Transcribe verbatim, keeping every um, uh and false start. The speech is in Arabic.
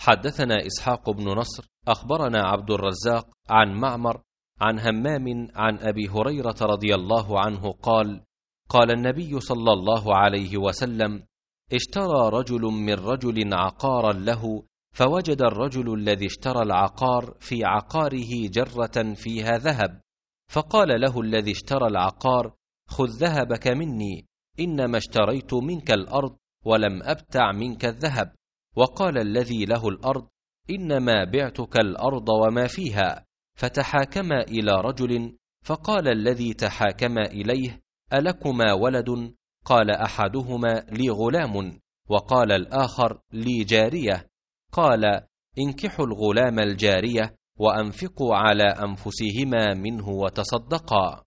حدثنا إسحاق بن نصر أخبرنا عبد الرزاق عن معمر عن همام عن أبي هريرة رضي الله عنه قال: قال النبي صلى الله عليه وسلم: اشترى رجل من رجل عقارا له، فوجد الرجل الذي اشترى العقار في عقاره جرة فيها ذهب، فقال له الذي اشترى العقار: خذ ذهبك مني، إنما اشتريت منك الأرض ولم أبتع منك الذهب. وقال الذي له الأرض: إنما بعتك الأرض وما فيها. فتحاكما إلى رجل، فقال الذي تحاكما إليه: ألكما ولد؟ قال أحدهما: لي غلام. وقال الآخر: لي جارية. قال: انكحوا الغلام الجارية وأنفقوا على أنفسهما منه وتصدقا.